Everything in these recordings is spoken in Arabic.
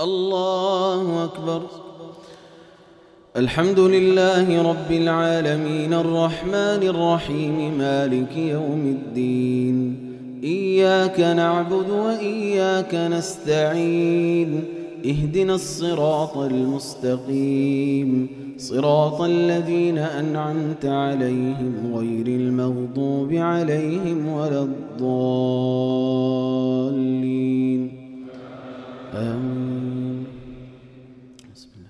الله أكبر. الحمد لله رب العالمين الرحمن الرحيم مالك يوم الدين. إياك نعبد وإياك نستعين. اهدنا الصراط المستقيم صراط الذين أنعمت عليهم غير المغضوب عليهم ولا الضالين. آمين. بسم الله.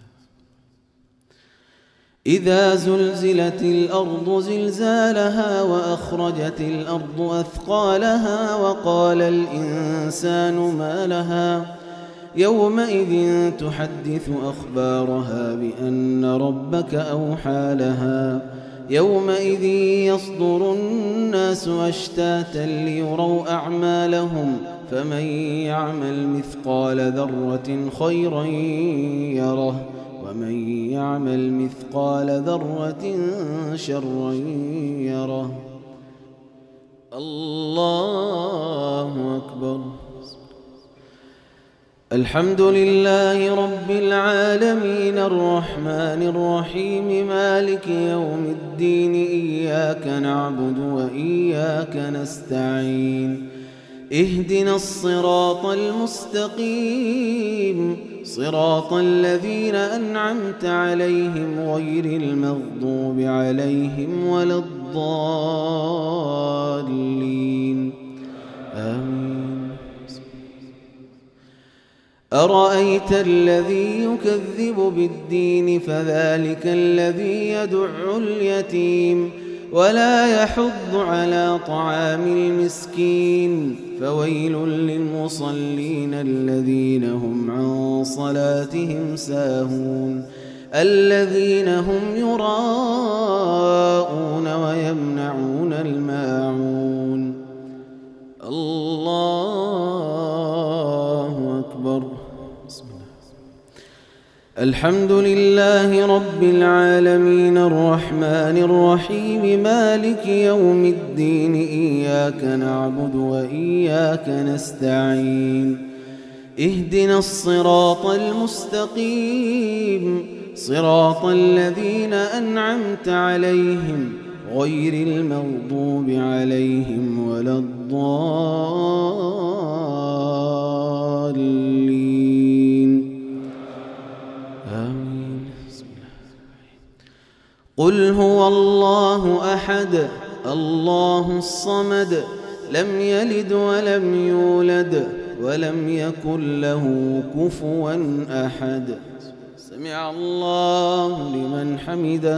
إذا زلزلت الأرض زلزالها وأخرجت الأرض أثقالها وقال الإنسان ما لها يومئذ تحدث أخبارها بأن ربك أوحى لها يومئذ يصدر الناس أشتاتا ليروا أعمالهم فمن يعمل مثقال ذرة خيرا يره ومن يعمل مثقال ذرة شرا يره. الله أكبر. الحمد لله رب العالمين الرحمن الرحيم مالك يوم الدين. إياك نعبد وإياك نستعين. اهدنا الصراط المستقيم صراط الذين أنعمت عليهم غير المغضوب عليهم ولا الضالين. آمين. أرأيت الذي يكذب بالدين فذلك الذي يدع اليتيم ولا يحض على طعام المسكين فويل للمصلين الذين هم عن صلاتهم ساهون الذين هم يراءون ويمنعون الماعون. الله أكبر. الحمد لله رب العالمين الرحمن الرحيم مالك يوم الدين. إياك نعبد وإياك نستعين. اهدنا الصراط المستقيم صراط الذين أنعمت عليهم غير المغضوب عليهم ولا الضالين. آمين. قل هو الله أحد الله الصمد لم يلد ولم يولد ولم يكن له كفوا أحد. سمع الله لمن حمده.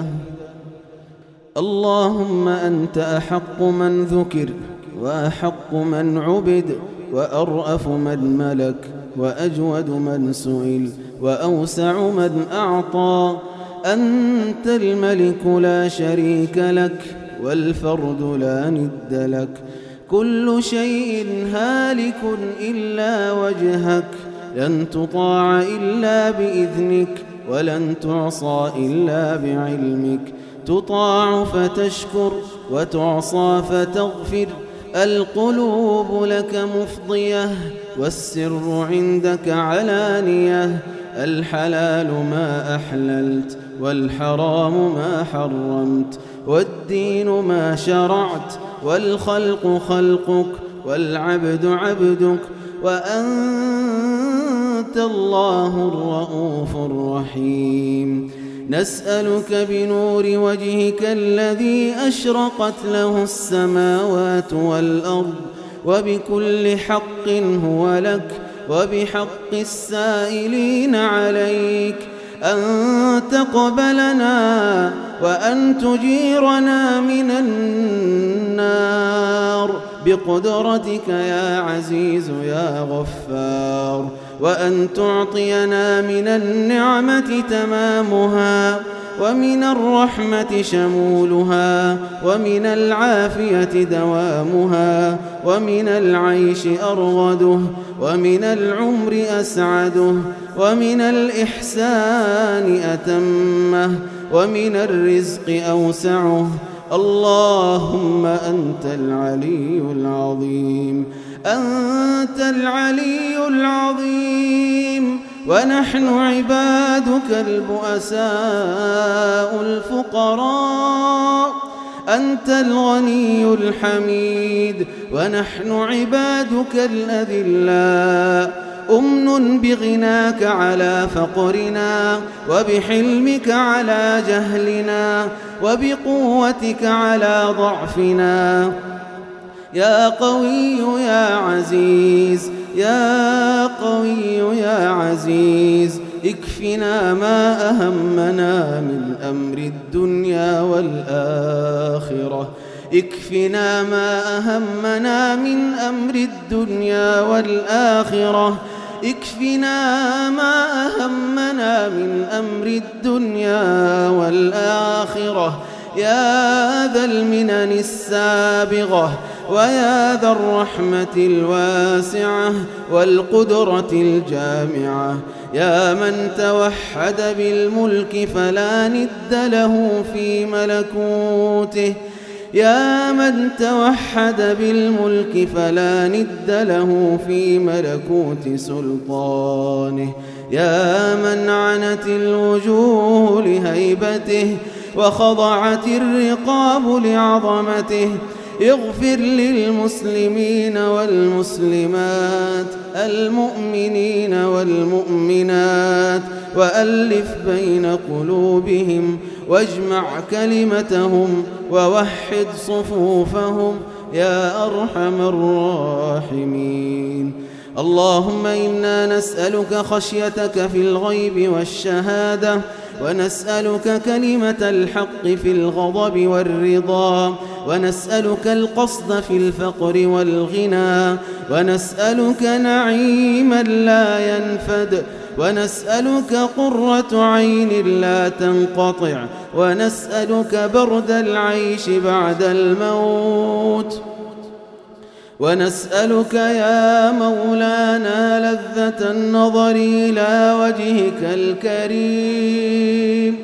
اللهم أنت أحق من ذكر وأحق من عبد وأرأف من ملك وأجود من سئل وأوسع من أعطى. أنت الملك لا شريك لك والفرد لا ند لك. كل شيء هالك إلا وجهك لن تطاع إلا بإذنك ولن تعصى إلا بعلمك. تطاع فتشكر وتعصى فتغفر. القلوب لك مفضية والسر عندك علانية. الحلال ما أحللت والحرام ما حرمت والدين ما شرعت والخلق خلقك والعبد عبدك وأنت الله الرؤوف الرحيم. نسألك بنور وجهك الذي أشرقت له السماوات والأرض وبكل حق هو لك وبحق السائلين عليك أن تقبلنا وأن تجيرنا من النار بقدرتك يا عزيز يا غفار. وأن تعطينا من النعمة تمامها ومن الرحمة شمولها ومن العافية دوامها ومن العيش أرغده ومن العمر أسعده ومن الإحسان أتمه ومن الرزق أوسعه. اللهم أنت العلي العظيم أنت العلي العظيم ونحن عبادك البؤساء الفقراء، أنت الغني الحميد ونحن عبادك الأذلاء. أمن بغناك على فقرنا، وبحلمك على جهلنا، وبقوتك على ضعفنا. يا قوي يا عزيز، يا قوي يا عزيز، اكفنا ما أهمنا من أمر الدنيا والآخرة، اكفنا ما أهمنا من أمر الدنيا والآخرة، اكفنا ما أهمنا من أمر الدنيا والآخرة. يا ذا المنن السابغة، ويا ذا الرحمة الواسعة والقدرة الجامعة، يا من توحد بالملك فلا ند له في ملكوته، يا من توحد بالملك فلا ند له في ملكوت سلطانه، يا من عنت الوجوه لهيبته وخضعت الرقاب لعظمته. اغفر للمسلمين والمسلمات، المؤمنين والمؤمنات، وألف بين قلوبهم، واجمع كلمتهم، ووحد صفوفهم يا أرحم الراحمين. اللهم إنا نسألك خشيتك في الغيب والشهادة، ونسألك كلمة الحق في الغضب والرضا، ونسألك القصد في الفقر والغنى، ونسألك نعيما لا ينفد، ونسألك قرة عين لا تنقطع، ونسألك برد العيش بعد الموت، ونسألك يا مولانا لذة النظر إلى وجهك الكريم،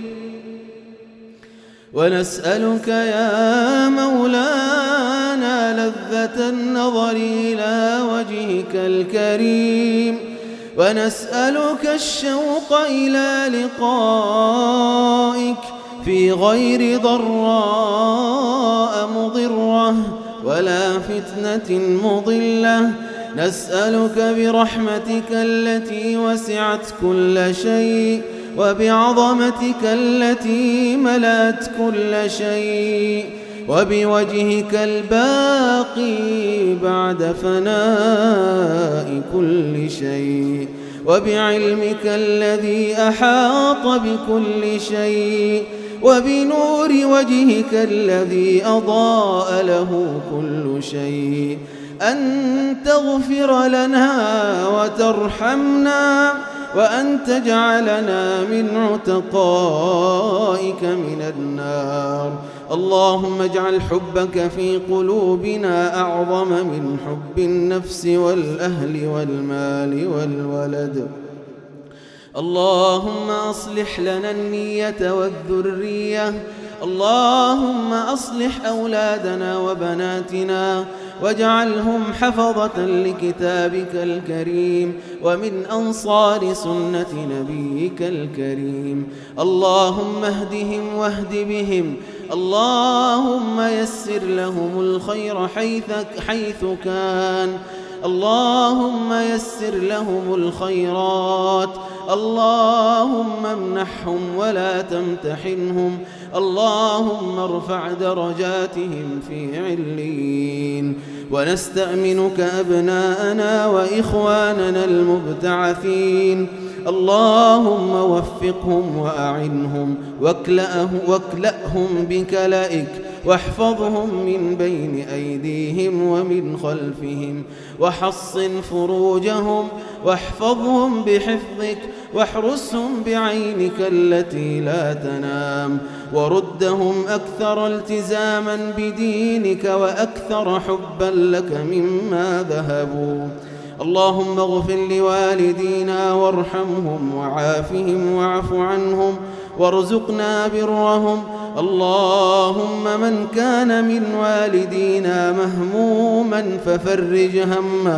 ونسألك يا مولانا لذة النظر إلى وجهك الكريم، ونسألك الشوق إلى لقائك في غير ضراء مضرة ولا فتنة مضلة. نسألك برحمتك التي وسعت كل شيء، وبعظمتك التي ملأت كل شيء، وبوجهك الباقي بعد فناء كل شيء، وبعلمك الذي أحاط بكل شيء، وبنور وجهك الذي أضاء له كل شيء، أن تغفر لنا وترحمنا، وأن تجعلنا من عتقائك من النار. اللهم اجعل حبك في قلوبنا أعظم من حب النفس والأهل والمال والولد. اللهم أصلح لنا النية والذرية، اللهم أصلح أولادنا وبناتنا واجعلهم حفظة لكتابك الكريم ومن أنصار سنة نبيك الكريم. اللهم اهدهم واهد بهم، اللهم يسر لهم الخير حيث كان، اللهم يسر لهم الخيرات، اللهم امنحهم ولا تمتحنهم، اللهم ارفع درجاتهم في عليين. ونستأمنك أبناءنا وإخواننا المبتعثين، اللهم وفقهم وأعنهم واكلأهم بكلائك، واحفظهم من بين أيديهم ومن خلفهم، وحصن فروجهم، واحفظهم بحفظك، واحرسهم بعينك التي لا تنام، وردهم أكثر التزاما بدينك وأكثر حبا لك مما ذهبوا. اللهم اغفر لوالدينا وارحمهم وعافهم واعف عنهم وارزقنا برهم. اللهم من كان من والدينا مهموما ففرج همه،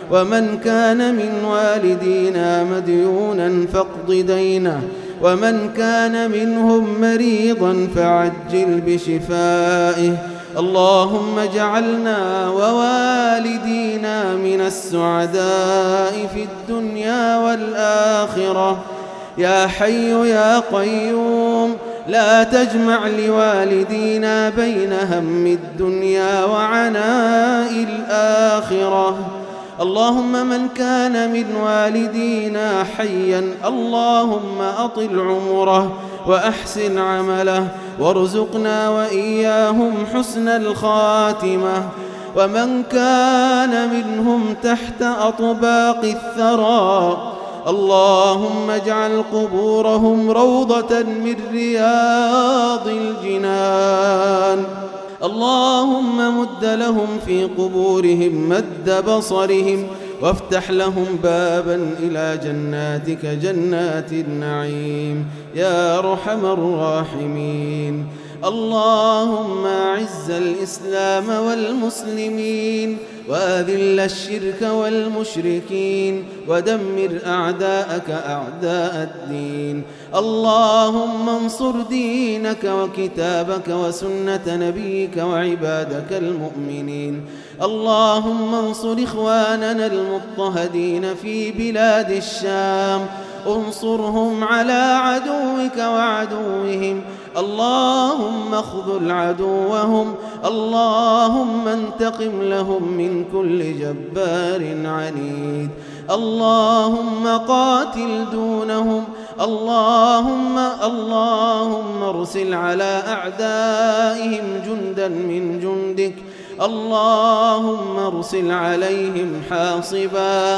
ومن كان من والدينا مديونا فاقض دينه ومن كان منهم مريضا فعجل بشفائه اللهم اجعلنا ووالدينا من السعداء في الدنيا والآخرة يا حي يا قيوم لا تجمع لوالدينا بين هم الدنيا وعناء الآخرة اللهم من كان من والدينا حيا اللهم أطل عمره وأحسن عمله وارزقنا وإياهم حسن الخاتمة ومن كان منهم تحت أطباق الثرى اللهم اجعل قبورهم روضة من رياض الجنان اللهم مد لهم في قبورهم مد بصرهم وافتح لهم بابا إلى جناتك جنات النعيم يا أرحم الراحمين اللهم أعز الإسلام والمسلمين وأذل الشرك والمشركين ودمر أعداءك أعداء الدين اللهم انصر دينك وكتابك وسنة نبيك وعبادك المؤمنين اللهم انصر إخواننا المضطهدين في بلاد الشام انصرهم على عدوك وعدوهم اللهم اخذل عدوهم اللهم انتقم لهم من كل جبار عنيد اللهم قاتل دونهم اللهم ارسل على أعدائهم جندا من جندك اللهم ارسل عليهم حاصبا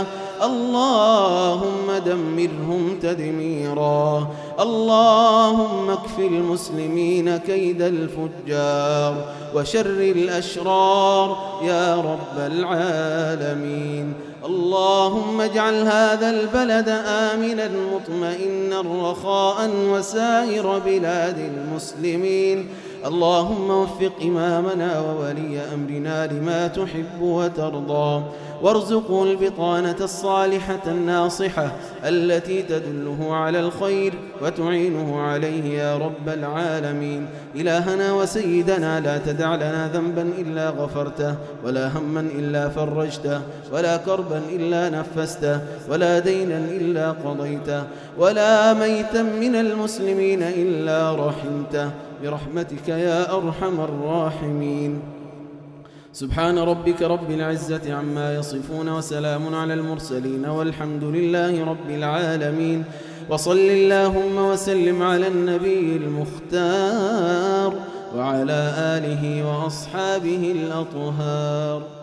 اللهم دمرهم تدميرا اللهم اكف المسلمين كيد الفجار وشر الأشرار يا رب العالمين اللهم اجعل هذا البلد آمنا مطمئنا رخاء وسائر بلاد المسلمين اللهم وفق إمامنا وولي أمرنا لما تحب وترضى وارزقه البطانة الصالحة الناصحة التي تدله على الخير وتعينه عليه يا رب العالمين إلهنا وسيدنا لا تدع لنا ذنبا إلا غفرته ولا هما إلا فرجته ولا كربا إلا نفسته ولا دينا إلا قضيته ولا ميتا من المسلمين إلا رحمته برحمتك يا أرحم الراحمين سبحان ربك رب العزة عما يصفون وسلام على المرسلين والحمد لله رب العالمين وصل اللهم وسلم على النبي المختار وعلى آله وأصحابه الأطهار.